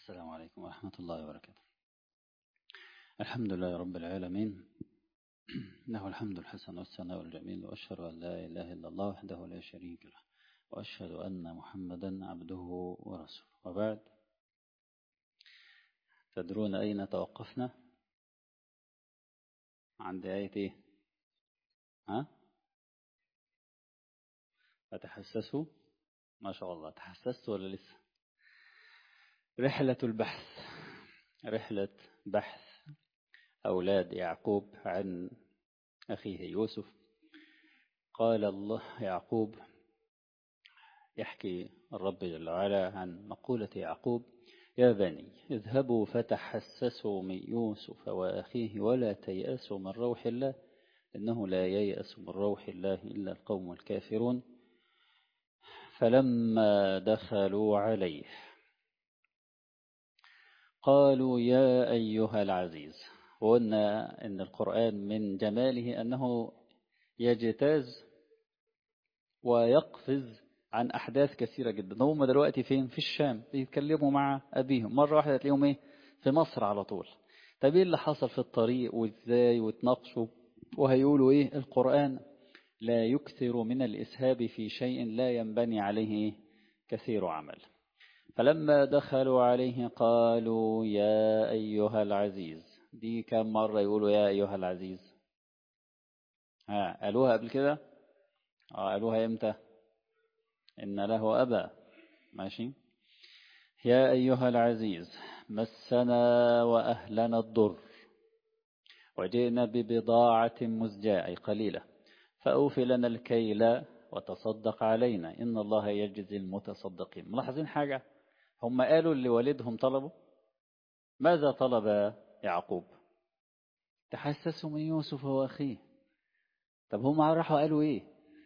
السلام عليكم ورحمة الله وبركاته. الحمد لله رب العالمين، له الحمد الحسن والثناء الجميل، وأشهد أن لا إله إلا الله وحده لا شريك له، وأشهد أن محمدا عبده ورسوله. وبعد، تدرون أين توقفنا؟ عند آية إيه؟ فتحسسوا. ما شاء الله، تحسست ولا لسه؟ رحلة البحث، رحلة بحث أولاد يعقوب عن أخيه يوسف. قال الله يعقوب، يحكي الرب جل وعلا عن مقولة يعقوب: يا بني اذهبوا فتحسسوا من يوسف وأخيه ولا تيأسوا من روح الله إنه لا ييأس من روح الله إلا القوم الكافرون. فلما دخلوا عليه قالوا يا أيها العزيز. وقلنا إن القرآن من جماله أنه يجتاز ويقفز عن أحداث كثيرة جدا. هم دلوقتي فين؟ في الشام، بيتكلموا مع أبيهم، مرة واحدة تلاقيهم إيه؟ في مصر على طول. طب إيه اللي حصل في الطريق وإزاي؟ وتناقشوا وهيقولوا إيه؟ القرآن لا يكثر من الإسهاب في شيء لا ينبني عليه كثير عمل. فلما دخلوا عليه قالوا يا أيها العزيز. دي كم مرة يقولوا يا أيها العزيز؟ قالوها قبل كده؟ قالوها إمتى؟ إن له أبا. ماشي. يا أيها العزيز مسنا وأهلنا الضر وجئنا ببضاعة مزجاة أي قليلة فأوفي لنا الكيل وتصدق علينا إن الله يجزي المتصدقين. ملاحظين حاجة؟ هم قالوا اللي والدهم طلبوا. ماذا طلب يعقوب؟ تحسسوا من يوسف وأخيه. طب هم راحوا قالوا إيه؟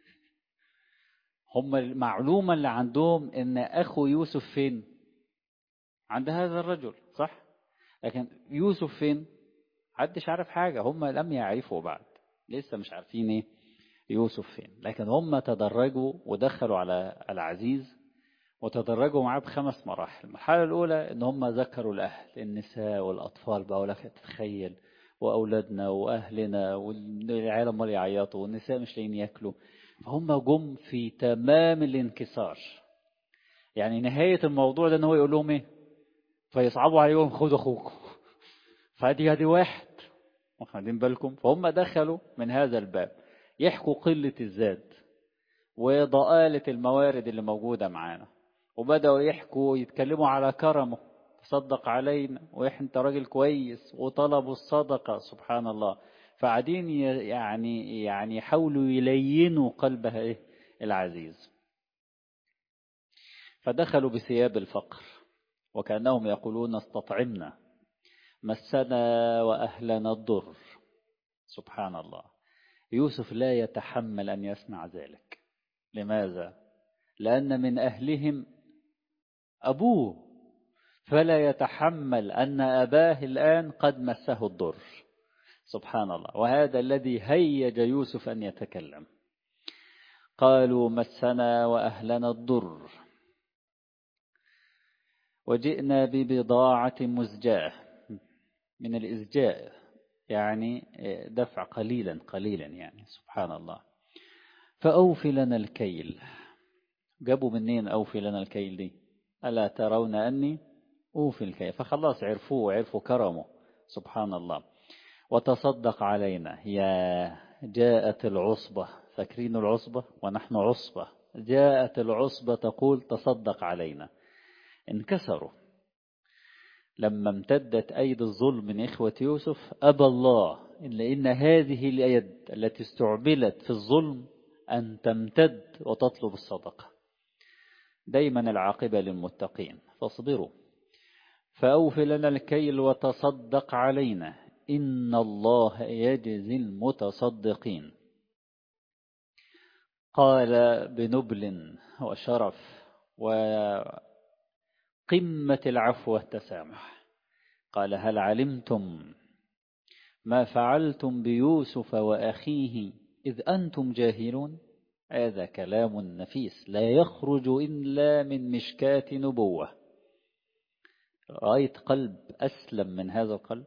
هم المعلومة اللي عندهم إن أخو يوسف فين؟ عند هذا الرجل، صح؟ لكن يوسف فين؟ محدش عارف حاجة. هم لم يعرفوا بعد، لسه مش عارفين إيه يوسف فين. لكن هم تدرجوا ودخلوا على العزيز وتدرجوا معاه ب5 مراحل. المرحلة الأولى إن هم ذكروا الأهل، النساء والأطفال بقى، ولك تتخيل، وأولادنا وأهلنا والعالم مال يعيطوا والنساء مش لاقيين ياكلوا. فهم جم في تمام الانكسار. يعني نهاية الموضوع ده إن هو يقول لهم إيه؟ فيصعبوا عليهم خدوا أخوكم. فدي واحد، واخدين بالكم؟ فهم دخلوا من هذا الباب يحكوا قلة الزاد وضآلة الموارد اللي موجودة معانا، وبدأوا يحكوا يتكلموا على كرمه، تصدق علينا وإنت راجل كويس، وطلبوا الصدقة. سبحان الله. فقاعدين يعني يحاولوا يلينوا قلبها إيه؟ العزيز. فدخلوا بثياب الفقر وكأنهم يقولون استطعمنا مسنا وأهلنا الضر. سبحان الله. يوسف لا يتحمل أن يسمع ذلك. لماذا؟ لأن من أهلهم أبوه، فلا يتحمل أن أباه الآن قد مسه الضر. سبحان الله. وهذا الذي هيج يوسف أن يتكلم. قالوا مسنا وأهلنا الضر وجئنا ببضاعة مزجاة. من الإزجاء يعني دفع قليلا قليلا، يعني سبحان الله. فأوفي لنا الكيل. جابوا منين أوفي لنا الكيل دي؟ ألا ترون أني أوفي الكيل؟ فخلاص عرفوه وعرفوا كرمه. سبحان الله. وتصدق علينا. يا جاءت العصبة، فاكرين العصبة؟ ونحن عصبة. جاءت العصبة تقول تصدق علينا. انكسروا لما امتدت أيدي الظلم من إخوة يوسف. أبى الله إلا إن هذه اليد التي استعملت في الظلم أن تمتد وتطلب الصدقة. دايما العاقبة للمتقين، فاصبروا. فأوفي لنا الكيل وتصدق علينا إن الله يجزي المتصدقين. قال بنبل وشرف وقمة العفو والتسامح. قال هل علمتم ما فعلتم بيوسف وأخيه إذ أنتم جاهلون؟ هذا كلام نفيس لا يخرج إلا من مشكاة نبوة. رأيت قلب أسلم من هذا القلب؟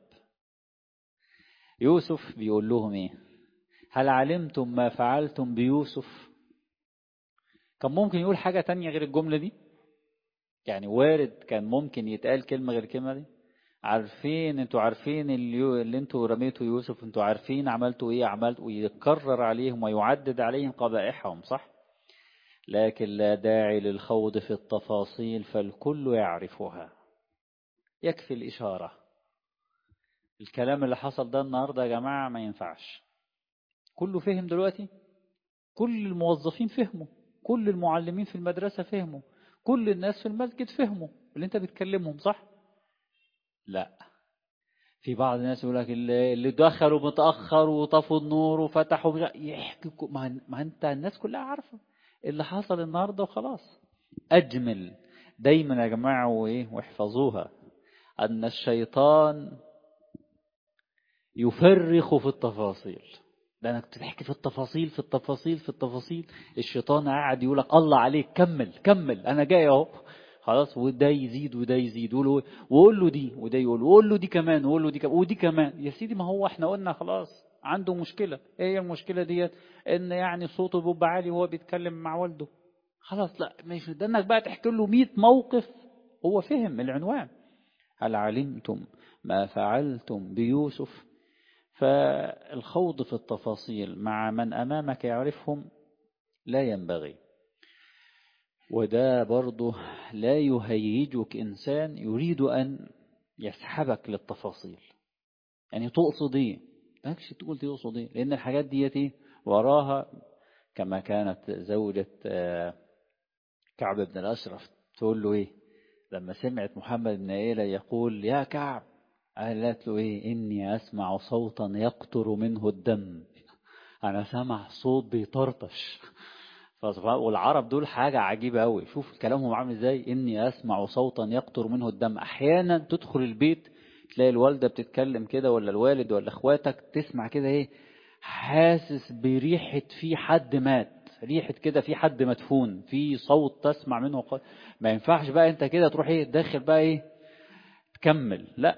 يوسف بيقول لهم إيه؟ هل علمتم ما فعلتم بيوسف؟ كان ممكن يقول حاجة تانية غير الجملة دي، يعني وارد كان ممكن يتقال كلمة غير الكلمة دي. عارفين، انتوا عارفين اللي انتوا رميتوا يوسف، انتوا عارفين عملتوا ايه، عملتوا، ويكرر عليهم ويعدد عليهم قبائحهم، صح؟ لكن لا داعي للخوض في التفاصيل فالكل يعرفها، يكفي الإشارة. الكلام اللي حصل ده النهاردة يا جماعة ما ينفعش. كله فهم دلوقتي، كل الموظفين فهموا، كل المعلمين في المدرسة فهموا، كل الناس في المسجد فهموا اللي انت بتكلمهم، صح؟ لا، في بعض الناس يقول لك اللي دخلوا متأخر وطفوا النور وفتحوا يحكي، ما انت الناس كلها عارفة اللي حصل النهاردة وخلاص. أجمل دايما يا جماعة واحفظوها، أن الشيطان يفرخ في التفاصيل. ده أنا كنت بحكي في التفاصيل في التفاصيل في التفاصيل، الشيطان قاعد يقول لك الله عليك، كمل كمل أنا جاي أهو خلاص، وده يزيد وده يزيد، وقول له دي، وده يقول وقول له دي كمان، وقول له دي كمان ودي كمان. يا سيدي ما هو احنا قلنا خلاص عنده مشكلة، ايه هي المشكلة ديت؟ ان يعني صوته بيبقى عالي وهو بيتكلم مع والده. خلاص لا، مش ده انك بقى تحكي له 100 موقف. هو فهم العنوان، هل علمتم ما فعلتم بيوسف؟ فالخوض في التفاصيل مع من أمامك يعرفهم لا ينبغي. وده برضه لا يهيجك إنسان يريد أن يسحبك للتفاصيل. يعني تقصد إيه؟ ماكش تقول تقصد إيه، لأن الحاجات دي وراها، كما كانت زوجة كعب بن الأشرف تقول له إيه لما سمعت محمد بن عيلة يقول يا كعب، قالت له إيه؟ إني أسمع صوتا يقطر منه الدم. أنا سمع صوت بيطرطش. والعرب دول حاجة عجيبة أوي، شوف كلامهم عامل إزاي، إني أسمع صوتا يقطر منه الدم. أحيانا تدخل البيت تلاقي الوالدة بتتكلم كده، ولا الوالد ولا إخواتك، تسمع كده إيه، حاسس بريحة في حد مات، ريحة كده في حد مدفون، في صوت تسمع منه ما ينفعش بقى أنت كده تروح إيه داخل بقى إيه تكمل، لا،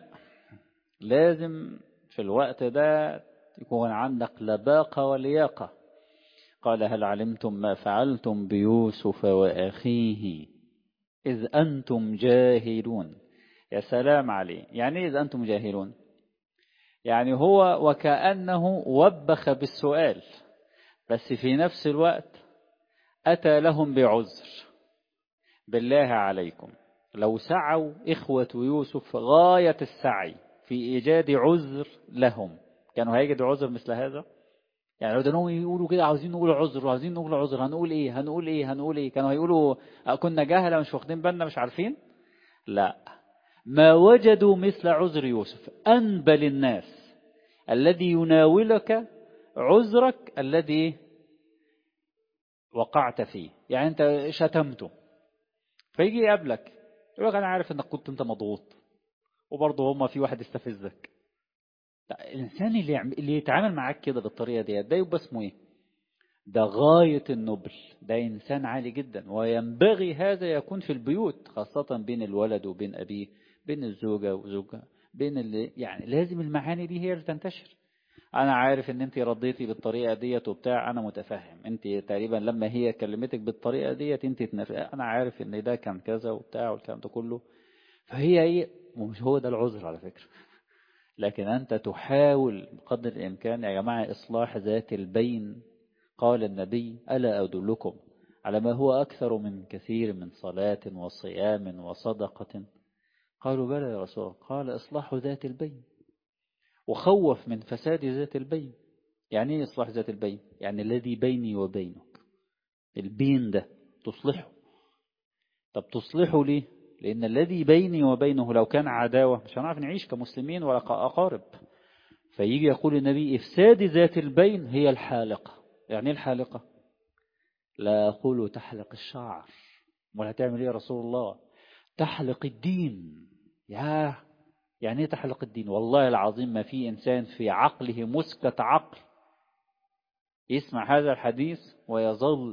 لازم في الوقت ده يكون عندك لباقة ولياقة. قال هل علمتم ما فعلتم بيوسف وأخيه إذ أنتم جاهلون؟ يا سلام عليه. يعني إذ أنتم جاهلون، يعني هو وكأنه وبخ بالسؤال، بس في نفس الوقت أتى لهم بعذر. بالله عليكم لو سعوا إخوة يوسف غاية السعي في إيجاد عذر لهم، كانوا هيجدوا عذر مثل هذا؟ يعني لو دانهم يقولوا كده عاوزين نقول عذر وعاوزين نقول عذر، هنقول ايه هنقول ايه هنقول ايه؟ كانوا هيقولوا كنا جاهلة مش واخدين بالنا مش عارفين؟ لا، ما وجدوا مثل عذر يوسف. أنبل الناس الذي يناولك عذرك الذي وقعت فيه، يعني انت شتمته فيجي يقابلك يقول لك انا عارف انك كنت انت مضغوط، وبرضه هما في واحد استفزك. لا، الانسان اللي يتعامل معاك كده بالطريقه دي، ده يبقى اسمه ايه؟ ده غاية النبل، ده إنسان عالي جدا. وينبغي هذا يكون في البيوت، خاصة بين الولد وبين أبيه، بين الزوجة وزوجها، بين يعني لازم المعاني دي هي اللي تنتشر. أنا عارف إن أنت رديتي بالطريقة ديت وبتاع، أنا متفهم أنت تقريبا لما هي كلمتك بالطريقة ديت أنت أنا عارف إن ده كان كذا وبتاع والكلام ده كله. فهي إيه، مش هو ده العذر على فكرة، لكن أنت تحاول بقدر الإمكان يا جماعة إصلاح ذات البين. قال النبي ألا أدلكم على ما هو أكثر من كثير من صلاة وصيام وصدقة؟ قالوا بلى يا رسول الله. قال إصلاح ذات البين، وخوف من فساد ذات البين. يعني إيه إصلاح ذات البين؟ يعني الذي بيني وبينك، البين ده تصلحه. طب تصلحه ليه؟ لأن الذي بيني وبينه لو كان عداوة مش هنعرف نعيش كمسلمين ولا كأقارب. فيجي يقول النبي إفساد ذات البين هي الحالقة. يعني إيه الحالقة؟ لا أقول تحلق الشعر، ولا تعمل إيه يا رسول الله؟ تحلق الدين. يعني إيه تحلق الدين؟ والله العظيم ما في إنسان في عقله مسكة عقل يسمع هذا الحديث ويظل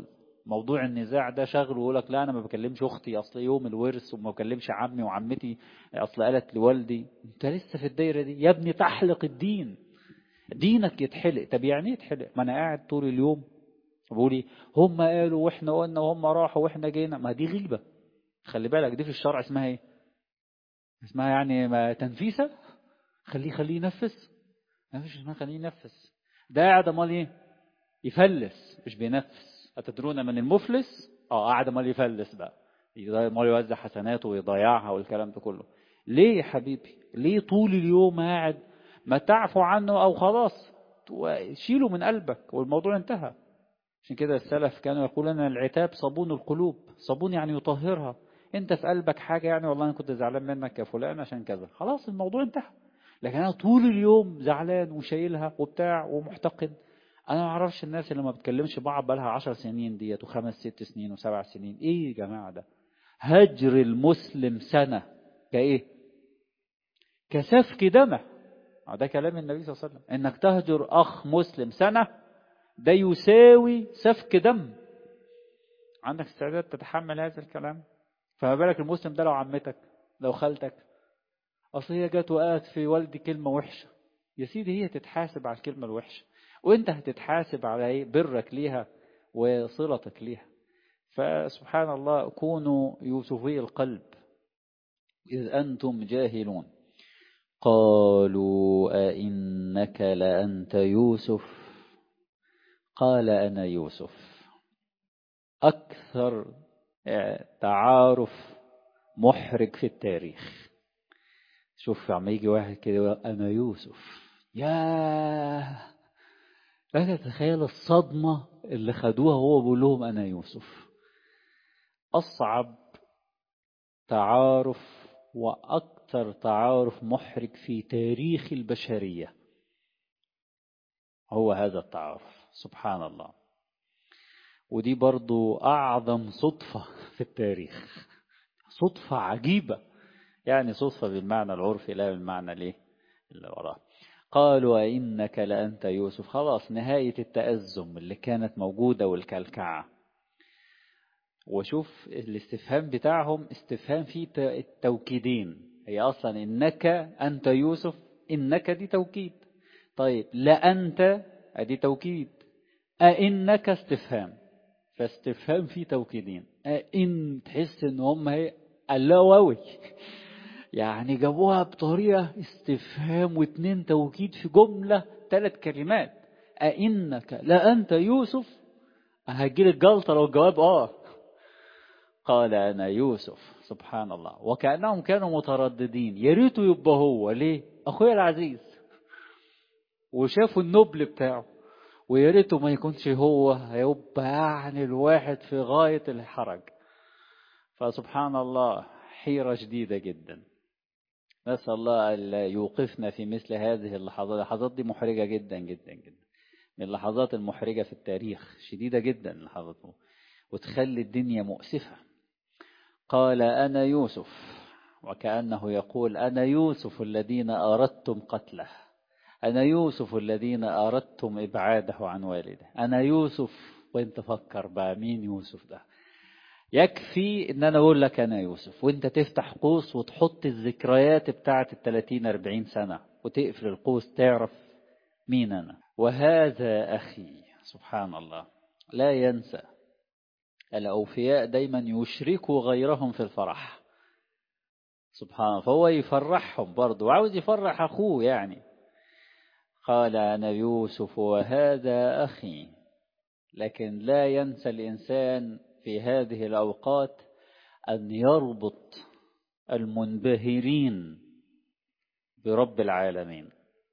موضوع النزاع ده شغله ويقول لك لا أنا ما بكلمش أختي أصل يوم الورث، وما بكلمش عمي وعمتي أصل قالت لوالدي. أنت لسه في الدايرة دي يا ابني، تحلق الدين، دينك يتحلق. طب يعني ايه يتحلق؟ ما أنا قاعد طول اليوم بقولي هم قالوا وإحنا قلنا وهم راحوا وإحنا جينا، ما دي غيبة. خلي بالك دي في الشرع اسمها إيه؟ اسمها يعني ما تنفيسة. خليه ينفس. ما فيش اسمها خليه ينفس. ده قاعد امال ايه؟ يفلس مش بينفس. أتدرون من المفلس؟ قاعد امال يفلس بقى، امال يوزع حسناته ويضيعها والكلام ده كله. ليه يا حبيبي؟ ليه طول اليوم قاعد؟ ما تعفو عنه او خلاص شيله من قلبك والموضوع انتهى. عشان كده السلف كانوا يقولون ان العتاب صابون القلوب. صابون يعني يطهرها. انت في قلبك حاجة يعني والله انا كنت زعلان منك يا فلان عشان كذا، خلاص الموضوع انتهى. لكن انا طول اليوم زعلان وشايلها وبتاع ومحتقد. انا ما اعرفش الناس اللي ما بتكلمش بعض بقالها 10 سنين ديت وخمس ست سنين وسبع سنين. ايه يا جماعة ده؟ هجر المسلم سنة كايه؟ كسفك دمه. ده كلام النبي صلى الله عليه وسلم، انك تهجر اخ مسلم سنة ده يساوي سفك دم. عندك استعداد تتحمل هذا الكلام؟ فما بالك المسلم ده لو عمتك، لو خالتك، اصل هي جت وقالت في والدي كلمة وحشة. يا سيدي هي تتحاسب على الكلمة الوحشة، وانت هتتحاسب على ايه؟ برك ليها وصلتك ليها. فسبحان الله، كونوا يوسفي القلب إذ أنتم جاهلون. قالوا أئنك لأنت يوسف؟ قال أنا يوسف. أكثر تعارف محرج في التاريخ. شوف عم يجي واحد كده أنا يوسف، ياه، لا تتخيل الصدمة اللي خدوها وهو بيقول لهم أنا يوسف. أصعب تعارف وأكثر تعارف محرج في تاريخ البشرية هو هذا التعارف. سبحان الله. ودي برضو أعظم صدفة في التاريخ، صدفة عجيبة. يعني صدفة بالمعنى العرفي لا بالمعنى ليه اللي وراه. قالوا إنك لأنت يوسف. خلاص نهاية التأزم اللي كانت موجودة والكلكعة. وشوف الاستفهام بتاعهم استفهام فيه التوكيدين. هي أصلا إنك أنت يوسف، إنك دي توكيد. طيب لأنت دي توكيد، أئنك استفهام، فاستفهام فيه توكيدين. أئن تحس إن هم هي اللواوي يعني جابوها بطريقة استفهام واتنين توكيد في جملة 3 كلمات. أئنك لأنت يوسف. هجيلك جلطة لو الجواب قال أنا يوسف. سبحان الله. وكأنهم كانوا مترددين، يا ريته يبقى هو، ليه؟ أخويا العزيز، وشافوا النبل بتاعه، ويا ريته ما يكونش هو، هيبقى يعني الواحد في غاية الحرج. فسبحان الله، حيرة شديدة جدا. نسأل الله ألا يوقفنا في مثل هذه اللحظات. اللحظات دي محرجة جدا جدا جدا، من اللحظات المحرجة في التاريخ، شديدة جدا اللحظات، وتخلي الدنيا مؤسفة. قال أنا يوسف، وكأنه يقول أنا يوسف الذين أردتم قتله، أنا يوسف الذين أردتم إبعاده عن والده، أنا يوسف. وانت فكر بقى مين يوسف ده؟ يكفي ان انا اقول لك انا يوسف وانت تفتح قوس وتحط الذكريات بتاعت 30-40 سنة وتقفل القوس تعرف مين انا. وهذا اخي. سبحان الله. لا ينسى الاوفياء دايما يشركوا غيرهم في الفرح. سبحان الله. فهو يفرحهم برضه وعاوز يفرح اخوه يعني. قال انا يوسف وهذا اخي. لكن لا ينسى الانسان في هذه الأوقات أن يربط المنبهرين برب العالمين.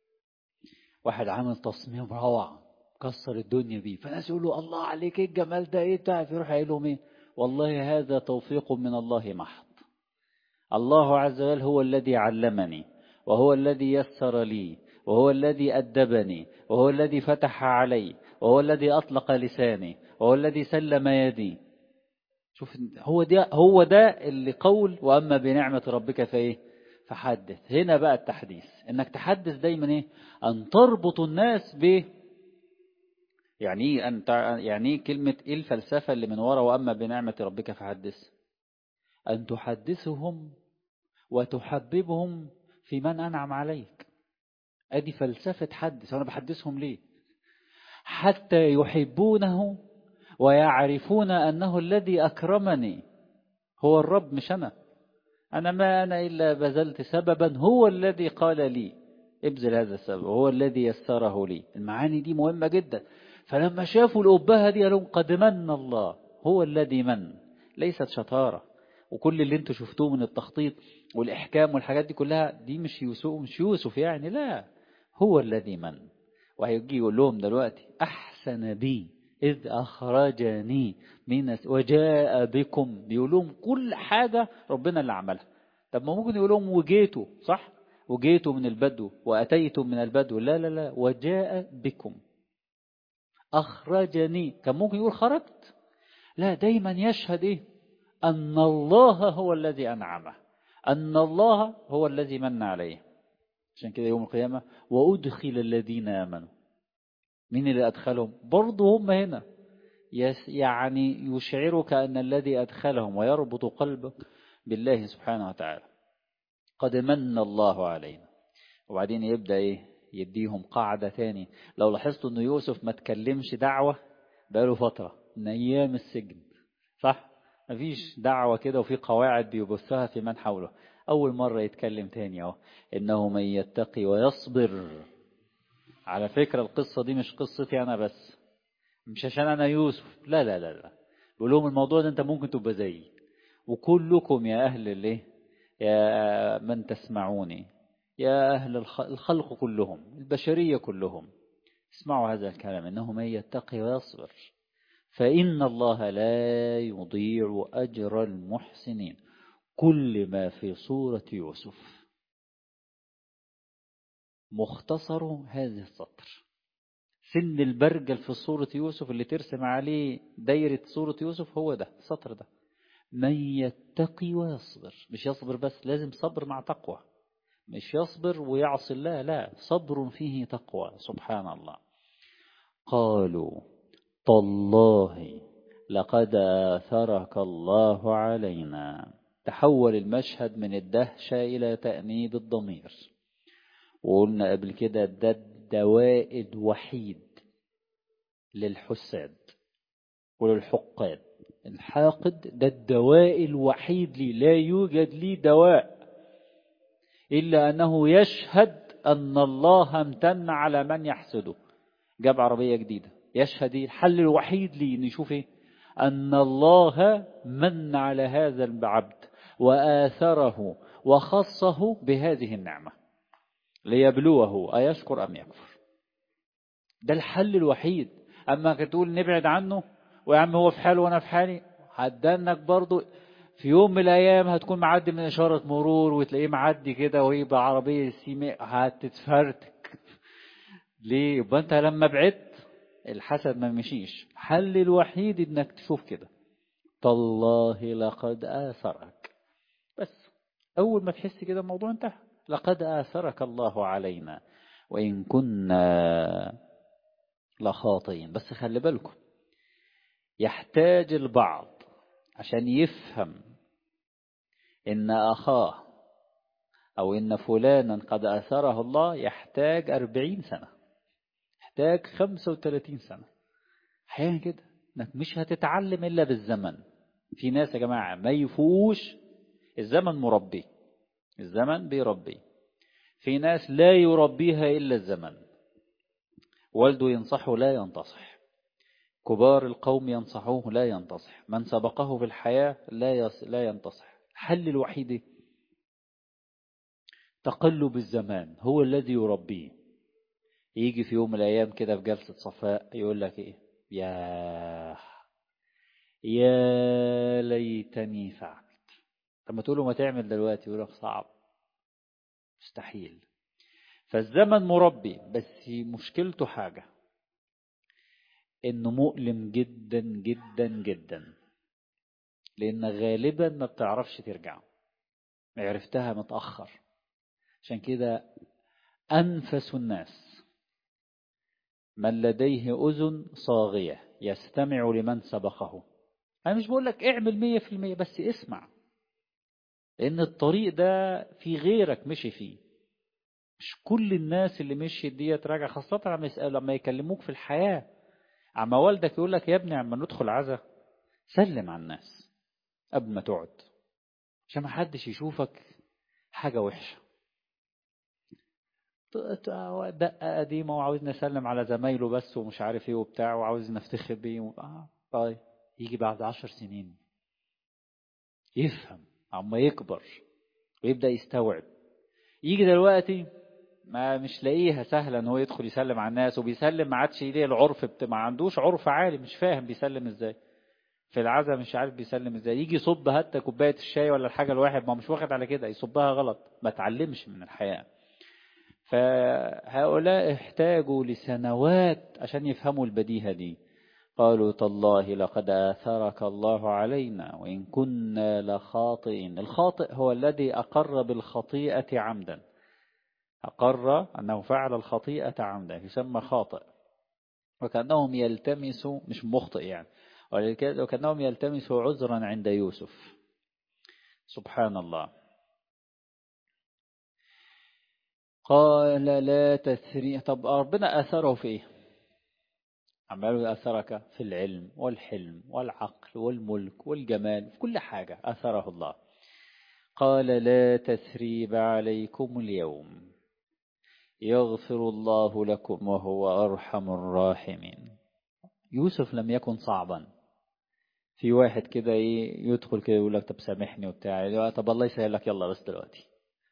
واحد عامل تصميم روعة كسر الدنيا بيه، فالناس يقولوا الله عليك ايه الجمال ده، ايه بتاع، يروح قايل لهم ايه؟ والله هذا توفيق من الله محض. الله عز وجل هو الذي علمني، وهو الذي يسر لي، وهو الذي أدبني، وهو الذي فتح علي، وهو الذي أطلق لساني، وهو الذي سلم يدي. شوف هو ده اللي قول وأما بنعمة ربك فإيه؟ فحدث. هنا بقى التحديث، إنك تحدث دايما إيه؟ أن تربط الناس يعني ايه يعني ايه كلمة ايه الفلسفة اللي من ورا وأما بنعمة ربك فحدث؟ أن تحدثهم وتحببهم في من أنعم عليك. ادي فلسفة حدث. أنا بحدثهم ليه؟ حتى يحبونه ويعرفون أنه الذي أكرمني هو الرب مش أنا ما أنا إلا بذلت سببا هو الذي قال لي ابذل هذا السبب، هو الذي يسره لي. المعاني دي مهمة جدا. فلما شافوا الأبهة دي قالوا قد من الله، هو الذي من، ليست شطارة. وكل اللي انتوا شفتوه من التخطيط والإحكام والحاجات دي كلها دي مش يوسف يعني، لا، هو الذي من. وهيجي يقول لهم دلوقتي أحسن بي إذ أخرجني من وجاء بكم، بيقول لهم كل حاجة ربنا اللي عملها. طب ما ممكن يقول لهم وجيتوا، صح؟ وجيتوا من البدو وأتيتم من البدو، لا لا لا، وجاء بكم. أخرجني كان ممكن يقول خرجت، لا، دايما يشهد إيه؟ أن الله هو الذي أنعمه، أن الله هو الذي من عليه. عشان كده يوم القيامة وأدخل الذين آمنوا، مين اللي أدخلهم؟ برضو هم هنا، يعني يشعرك أن الذي أدخلهم ويربط قلبك بالله سبحانه وتعالى. قد من الله علينا. وبعدين يبدأ إيه؟ يديهم قاعدة تاني. لو لاحظتوا أن يوسف ما تكلمش دعوة بقاله فترة من أيام السجن، صح؟ مفيش دعوة كده، وفي قواعد بيبثها في من حوله. أول مرة يتكلم تاني أهو، إنه من يتقي ويصبر. على فكرة القصة دي مش قصتي أنا بس، مش عشان أنا يوسف، لا لا لا لا، بقول لهم الموضوع ده أنت ممكن تبقى زيي، وكلكم يا أهل الايه، يا من تسمعوني، يا أهل الخلق كلهم، البشرية كلهم، اسمعوا هذا الكلام، إنه من يتقي ويصبر فإن الله لا يضيع أجر المحسنين. كل ما في سورة يوسف مختصر هذه السطر. سن البرجل في سورة يوسف اللي ترسم عليه دايرة سورة يوسف هو ده السطر ده. من يتقي ويصبر، مش يصبر بس، لازم صبر مع تقوى، مش يصبر ويعصي الله، لا، صبر فيه تقوى. سبحان الله. قالوا تالله لقد آثرك الله علينا. تحول المشهد من الدهشة إلى تأنيب الضمير. وقلنا قبل كده ده الدواء الوحيد للحساد وللحقاد. الحاقد ده الدواء الوحيد لي، لا يوجد لي دواء إلا أنه يشهد أن الله امتن على من يحسده. جاب عربية جديدة، يشهد الحل الوحيد لي نشوف إيه؟ أن الله من على هذا العبد وآثره وخصه بهذه النعمة ليبلوه أيشكر أم يكفر. ده الحل الوحيد. أما تقول نبعد عنه ويا عم هو في حاله وأنا في حالي، هتدنك برضو في يوم من الأيام هتكون معدي من إشارة مرور وتلاقيه معدي كده ويبقى عربية سيماء هتتفرتك. ليه؟ يبقى أنت لما بعدت الحسد ما مشيش. الحل الوحيد إنك تشوف كده تالله لقد آثرك، بس أول ما تحس كده الموضوع انتهى. لقد آثرك الله علينا وإن كنا لخاطئين. بس خلي بالكم، يحتاج البعض عشان يفهم إن أخاه أو إن فلانا قد آثره الله يحتاج 40 سنة، يحتاج 35 سنة. أحيانا كده إنك مش هتتعلم إلا بالزمن. في ناس يا جماعة ما يفوقوش، الزمن مربي، الزمن بيربي. في ناس لا يربيها إلا الزمن. والده ينصحه لا ينتصح، كبار القوم ينصحوه لا ينتصح، من سبقه في الحياة لا ينتصح. الحل الوحيد تقلب الزمان هو الذي يربيه. يجي في يوم من الأيام كده في جلسة صفاء يقول لك إيه؟ يا ليتني فعلت. لما تقول له ما تعمل دلوقتي يقول لك صعب، مستحيل. فالزمن مربي، بس مشكلته حاجة، إنه مؤلم جدا جدا جدا، لأن غالبا ما بتعرفش ترجع، عرفتها متأخر. عشان كده أنفس الناس من لديه أذن صاغية يستمع لمن سبقه. أنا مش بقول لك اعمل 100%، بس اسمع، لأن الطريق ده في غيرك مشي فيه. مش كل الناس اللي مشيت ديت راجع، خاصة لما يكلموك في الحياة. عما والدك يقول لك يا ابني عما ندخل عزا سلم على الناس قبل ما تقعد، عشان ما حدش يشوفك حاجة وحشة. دقة قديمة وعاوز نسلم على زمايله بس ومش عارف ايه وبتاع وعاوز نفتخر بيه طيب يجي بعد 10 سنين يفهم، عما يكبر ويبدأ يستوعب. يجي دلوقتي ما مش لاقيها سهلة ان هو يدخل يسلم على الناس، وبيسلم ما عادش ليه العرف ما عندوش عرف عالي، مش فاهم بيسلم ازاي في العزا، مش عارف بيسلم ازاي. يجي يصب حتى كوباية الشاي ولا الحاجة الواحد ما مش واخد على كده يصبها غلط، ما تعلمش من الحياة. فهؤلاء احتاجوا لسنوات عشان يفهموا البديهة دي. قالوا تالله لقد آثرك الله علينا وإن كنا لخاطئين. الخاطئ هو الذي أقر بالخطيئة عمدا، أقر أنه فعل الخطيئة عمدا يسمى خاطئ. وكأنهم يلتمسوا، مش مخطئ يعني، وكأنهم يلتمسوا عذرا عند يوسف. سبحان الله. قال لا تثريب. طب ربنا أثره في إيه؟ عماله أثرك في العلم والحلم والعقل والملك والجمال، في كل حاجة أثره الله. قال لا تثريب عليكم اليوم يغفر الله لكم وهو أرحم الراحمين. يوسف لم يكن صعبا. في واحد كده يدخل كده يقول لك طب سامحني وبتاع، طب الله يسهل لك يلا بس دلوقتي.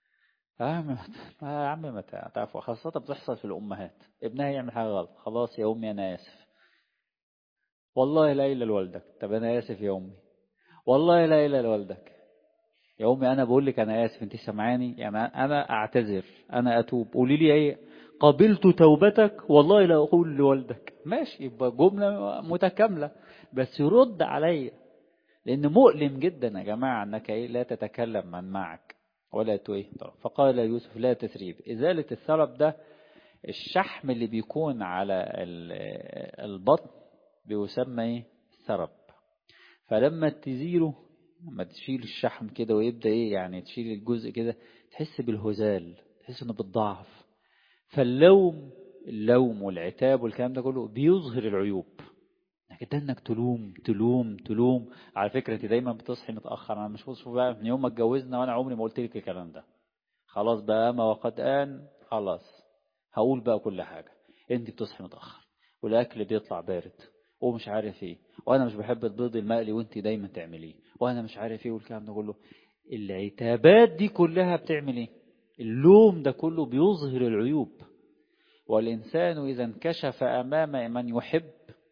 يا عم ما تعرفوا، خاصة بتحصل في الأمهات، ابنها يعمل حاجة غلط خلاص يا أمي أنا آسف، والله لا إلا لوالدك، طب أنا آسف يا أمي، والله لا إلا لوالدك يا أمي، أنا بقول لك أنا آسف، أنت سامعاني يعني، أنا أعتذر، أنا أتوب، قولي لي إيه قبلت توبتك والله لا أقول لوالدك. ماشي، يبقى جملة متكاملة، بس يرد عليا، لأن مؤلم جدا يا جماعة أنك لا تتكلم من معك ولا تويه. فقال يوسف لا تثريب. إزالة الثرب ده الشحم اللي بيكون على البطن بيسمى ايه؟ ثرب. فلما تزيله، لما تشيل الشحم كده ويبدأ يعني تشيل الجزء كده، تحس بالهزال، تحس انه بالضعف. اللوم والعتاب والكلام ده كله بيظهر العيوب. لكن انك تلوم تلوم تلوم. على فكرة انت دايما بتصحي متأخر، انا مش بصحي بقى من يوم ما اتجوزنا وانا عمري ما قلت لك الكلام ده. خلاص بقى ما وقد آن، خلاص هقول بقى كل حاجة. انت بتصحي متأخر والاكل بيطلع بارد ومش عارف ايه، وانا مش بحب البيض المقلي وانت دايما تعمليه، وانا مش عارف ايه والكلام ده كله. العتابات دي كلها بتعمل ايه؟ اللوم ده كله بيظهر العيوب. والإنسان إذا انكشف أمام من يحب،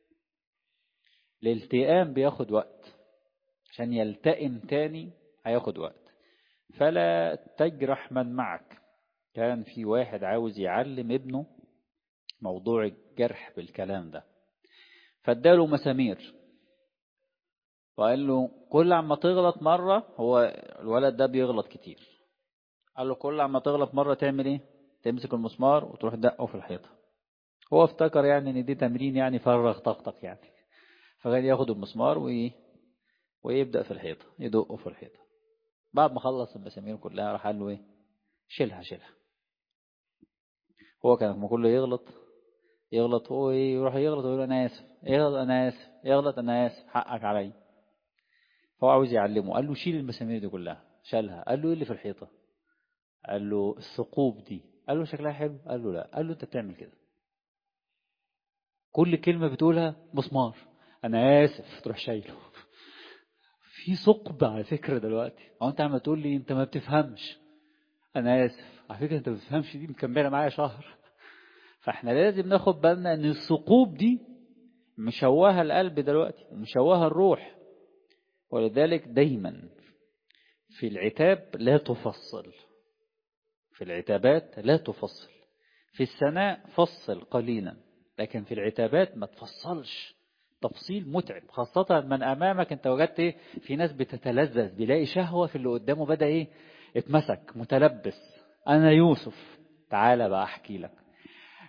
الالتئام بياخد وقت، عشان يلتئم تاني هياخد وقت. فلا تجرح من معك. كان في واحد عاوز يعلم ابنه موضوع الجرح بالكلام ده، فاداله مسامير وقال له كل عما تغلط مرة، هو الولد ده بيغلط كتير، قال له كل عما تغلط مرة تعمل ايه؟ تمسك المسمار وتروح دقه في الحيطة. هو افتكر يعني ان دي تمرين يعني فرغ طاقتك يعني، فكان ياخد المسمار ويبدأ في الحيطة يدقه في الحيطة. بعد ما خلص المسامير كلها راح قال له ايه؟ شيلها. هو كان لما كله يغلط هو يروح يغلط ويقول انا اسف، يغلط انا اسف، يغلط انا اسف، حقك عليا. فهو عاوز يعلمه، قال له شيل المسامير دي كلها، شالها. قال له ايه اللي في الحيطة؟ قال له الثقوب دي. قال له شكلها حلو؟ قال له لا. قال له انت بتعمل كده، كل كلمة بتقولها مسمار، انا اسف، تروح شايله. في ثقب على فكرة دلوقتي، هو انت عم تقول لي انت ما بتفهمش، انا اسف على فكرة انت ما بتفهمش، دي مكملة معايا شهر. فاحنا لازم ناخد بالنا ان الثقوب دي مشوهة القلب دلوقتي ومشوهة الروح. ولذلك دايما في العتاب لا تفصل، في العتابات لا تفصل. في الثناء فصل قليلا، لكن في العتابات ما تفصلش تفصيل متعب. خاصة من أمامك أنت وجدت إيه؟ في ناس بتتلذذ بيلاقي شهوة في اللي قدامه، بدأ إيه؟ اتمسك متلبس. أنا يوسف، تعالى بقى أحكي لك.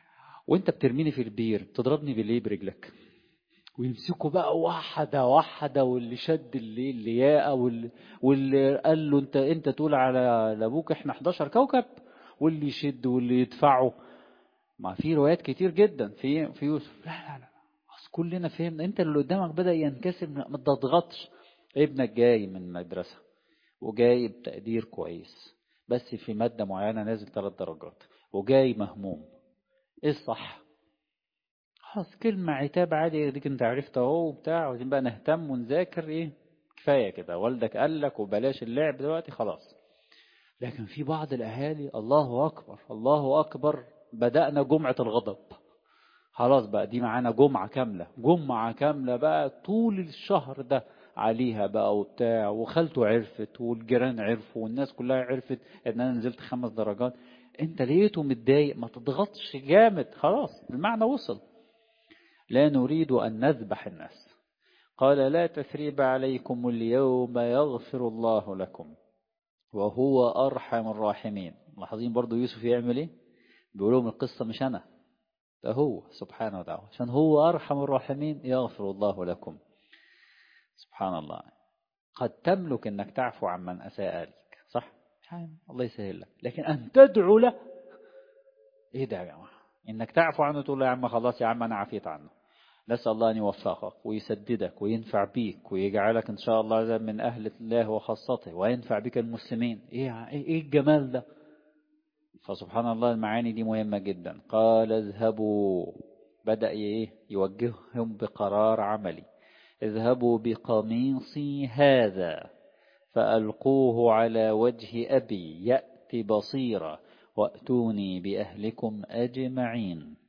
وانت بترميني في البير تضربني بالليه برجلك. ويمسكوا بقى واحدة واحدة، واللي شد الياقة، واللي قال له انت تقول على ابوك احنا 11 كوكب، واللي يشد واللي يدفعه. ما في روايات كتير جدا في يوسف. لا لا لا، كلنا فهمنا، انت اللي قدامك بدأ ينكسر، ما تضغطش. ابنك جاي من مدرسة وجايب تقدير كويس، بس في مادة معينة نازل 3 درجات وجاي مهموم، ايه الصح؟ خلاص كلمة عتاب عادي، ديك انت عرفت اهو وبتاع، عاوزين بقى نهتم ونذاكر، ايه كفاية كده، والدك قال لك وبلاش اللعب دلوقتي خلاص. لكن في بعض الاهالي الله اكبر الله اكبر، بدأنا جمعة الغضب. خلاص بقى دي معانا جمعة كاملة، جمعة كاملة بقى طول الشهر ده عليها بقى وبتاع، وخالته عرفت والجيران عرفوا والناس كلها عرفت ان انا نزلت 5 درجات. انت لقيته متضايق، ما تضغطش جامد، خلاص المعنى وصل. لا نريد أن نذبح الناس. قال لا تثريب عليكم اليوم يغفر الله لكم وهو أرحم الراحمين. لاحظين برضو يوسف يعمل ايه؟ بيقول لهم القصة مش أنا، ده هو سبحانه وتعالى، عشان هو أرحم الراحمين يغفر الله لكم. سبحان الله. قد تملك أنك تعفو عن من أساء لك، صح؟ الله يسهل لك، لكن أن تدعو له، ايه ده يا جماعة؟ انك تعفو عنه تقول له يا عم خلاص يا عم انا عفيت عنه. نسأل الله أن يوفقك ويسددك وينفع بيك ويجعلك إن شاء الله من أهل الله وخاصته، وينفع بك المسلمين. إيه الجمال ده؟ فسبحان الله المعاني دي مهمة جدا. قال اذهبوا، بدأ يوجههم بقرار عملي. اذهبوا بقميصي هذا فألقوه على وجه أبي يأتي بصيرا وأتوني بأهلكم أجمعين.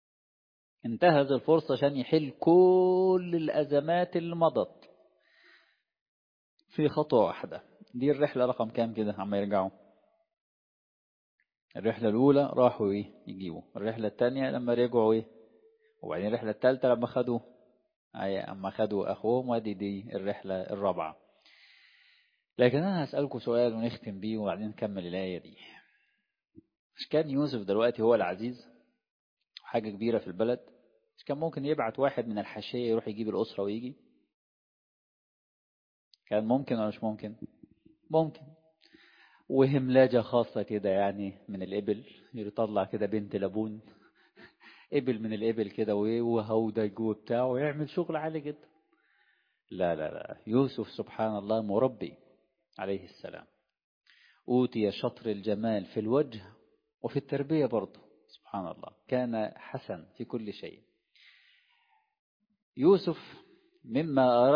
انتهز الفرصة عشان يحل كل الأزمات اللي مضت في خطوة واحدة. دي الرحلة رقم كام كده عم يرجعوا؟ الرحلة الأولى راحوا يجيبوا، الرحلة الثانية لما رجعوا وبعدين الرحلة الثالثة لما خدوا أما خدوا أخوهم، ودي دي الرحلة الرابعة. لكن أنا هسألكم سؤال ونختم بيه وبعدين نكمل الآية دي. مش كان يوسف دلوقتي هو العزيز حاجة كبيرة في البلد؟ مش كان ممكن يبعت واحد من الحاشية يروح يجيب الأسرة ويجي؟ كان ممكن ولا مش ممكن؟ ممكن. وهملاجة خاصة كده يعني من الإبل، يطلع كده بنت لبون إبل من الإبل كده وهودج وبتاع ويعمل شغل عالي جدا. لا لا لا، يوسف سبحان الله مربي عليه السلام، أوتي شطر الجمال في الوجه وفي التربية برضه. سبحان الله كان حسن في كل شيء. يوسف مما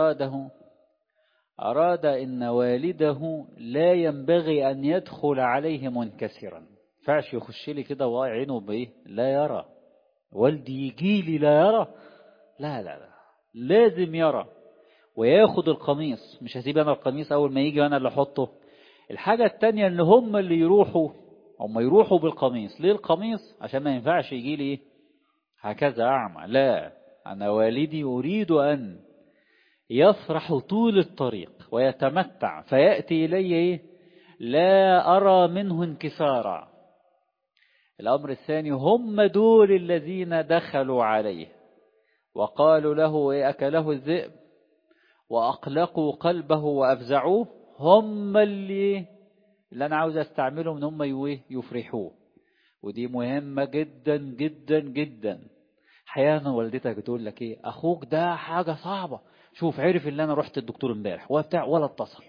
أراد إن والده لا ينبغي أن يدخل عليه منكسرا. فعش يخش لي كده وعينه بإيه لا يرى، والدي يجي لي لا يرى، لا لا لا، لازم يرى وياخد القميص. مش هسيب أنا القميص أول ما يجي وأنا اللي أحطه. الحاجة التانية إن هم اللي يروحوا بالقميص. ليه القميص؟ عشان ما ينفعش يجي لي هكذا أعمى، لا، أنا والدي أريد أن يفرح طول الطريق ويتمتع فيأتي إلي لا أرى منه انكسارا. الأمر الثاني هم دول الذين دخلوا عليه وقالوا له أكله الذئب وأقلقوا قلبه وأفزعوه. هم اللي أنا عاوز أستعملهم إن هم يفرحوه. ودي مهمة جدا جدا جدا. أحيانا والدتك تقول لك أخوك ده حاجة صعبة، شوف عرف اللي أنا رحت الدكتور امبارح وبتاع ولا اتصل.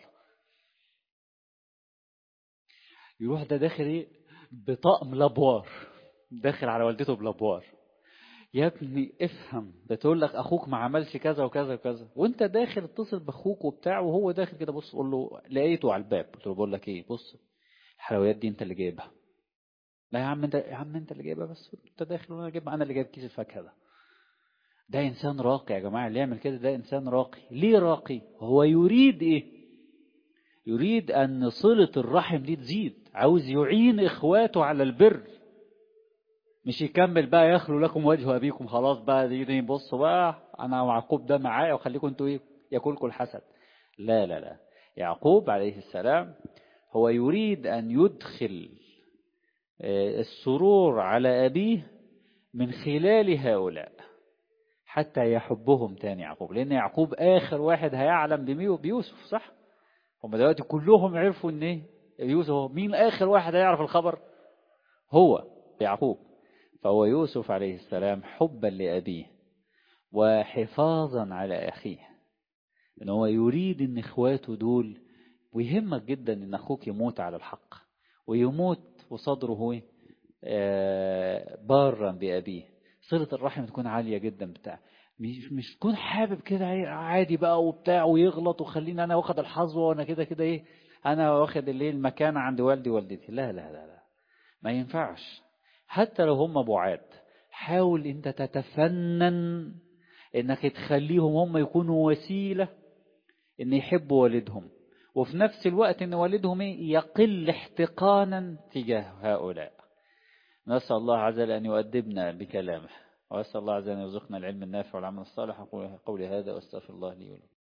يروح ده داخل بطقم لابوار، داخل على والدته بلابوار. يا ابني افهم، ده تقول لك اخوك ما عملش كذا وكذا وكذا، وانت داخل اتصل باخوك وبتاع، وهو داخل كده بص قول له لقيته على الباب، قلت له بقول لك بص الحلويات دي انت اللي جايبها. لا يا عم انت، يا عم انت اللي جايبها، بس انت داخل وانا جايبها، انا اللي جايب كيس الفاكهه ده. ده انسان راقي يا جماعه، اللي يعمل كده ده انسان راقي. ليه راقي؟ هو يريد يريد ان صله الرحم دي تزيد، عاوز يعين اخواته على البر، مش يكمل بقى يخلو لكم وجه أبيكم خلاص بقى دي بصوا بقى أنا ويعقوب ده معايا وخليكم أنتوا يأكلكم الحسد. لا لا لا، يعقوب عليه السلام هو يريد أن يدخل السرور على أبيه من خلال هؤلاء حتى يحبهم تاني يعقوب، لأن يعقوب آخر واحد هيعلم بيوسف، صح؟ هم دلوقتي كلهم عرفوا ان ايه يوسف هو مين، آخر واحد هيعرف الخبر هو يعقوب. فهو يوسف عليه السلام حبا لأبيه وحفاظا على أخيه، ان هو يريد ان اخواته دول، ويهمك جدا ان اخوك يموت على الحق ويموت وصدره بارا بأبيه، صلة الرحم تكون عالية جدا بتاع، مش تكون حابب كده عادي بقى وبتاع ويغلط وخليني انا واخد الحظوة وانا كده كده ايه، انا واخد الليل المكان عند والدي والدتي. لا لا لا لا، ما ينفعش. حتى لو هم بعاد حاول انت تتفنن انك تخليهم هم يكونوا وسيلة ان يحبوا والدهم، وفي نفس الوقت ان والدهم يقل احتقانا تجاه هؤلاء. نسأل الله عز وجل أن يؤدبنا بكلامه، وأسأل الله عز وجل أن يرزقنا العلم النافع والعمل الصالح. أقول قولي هذا وأستغفر الله لي ولكم.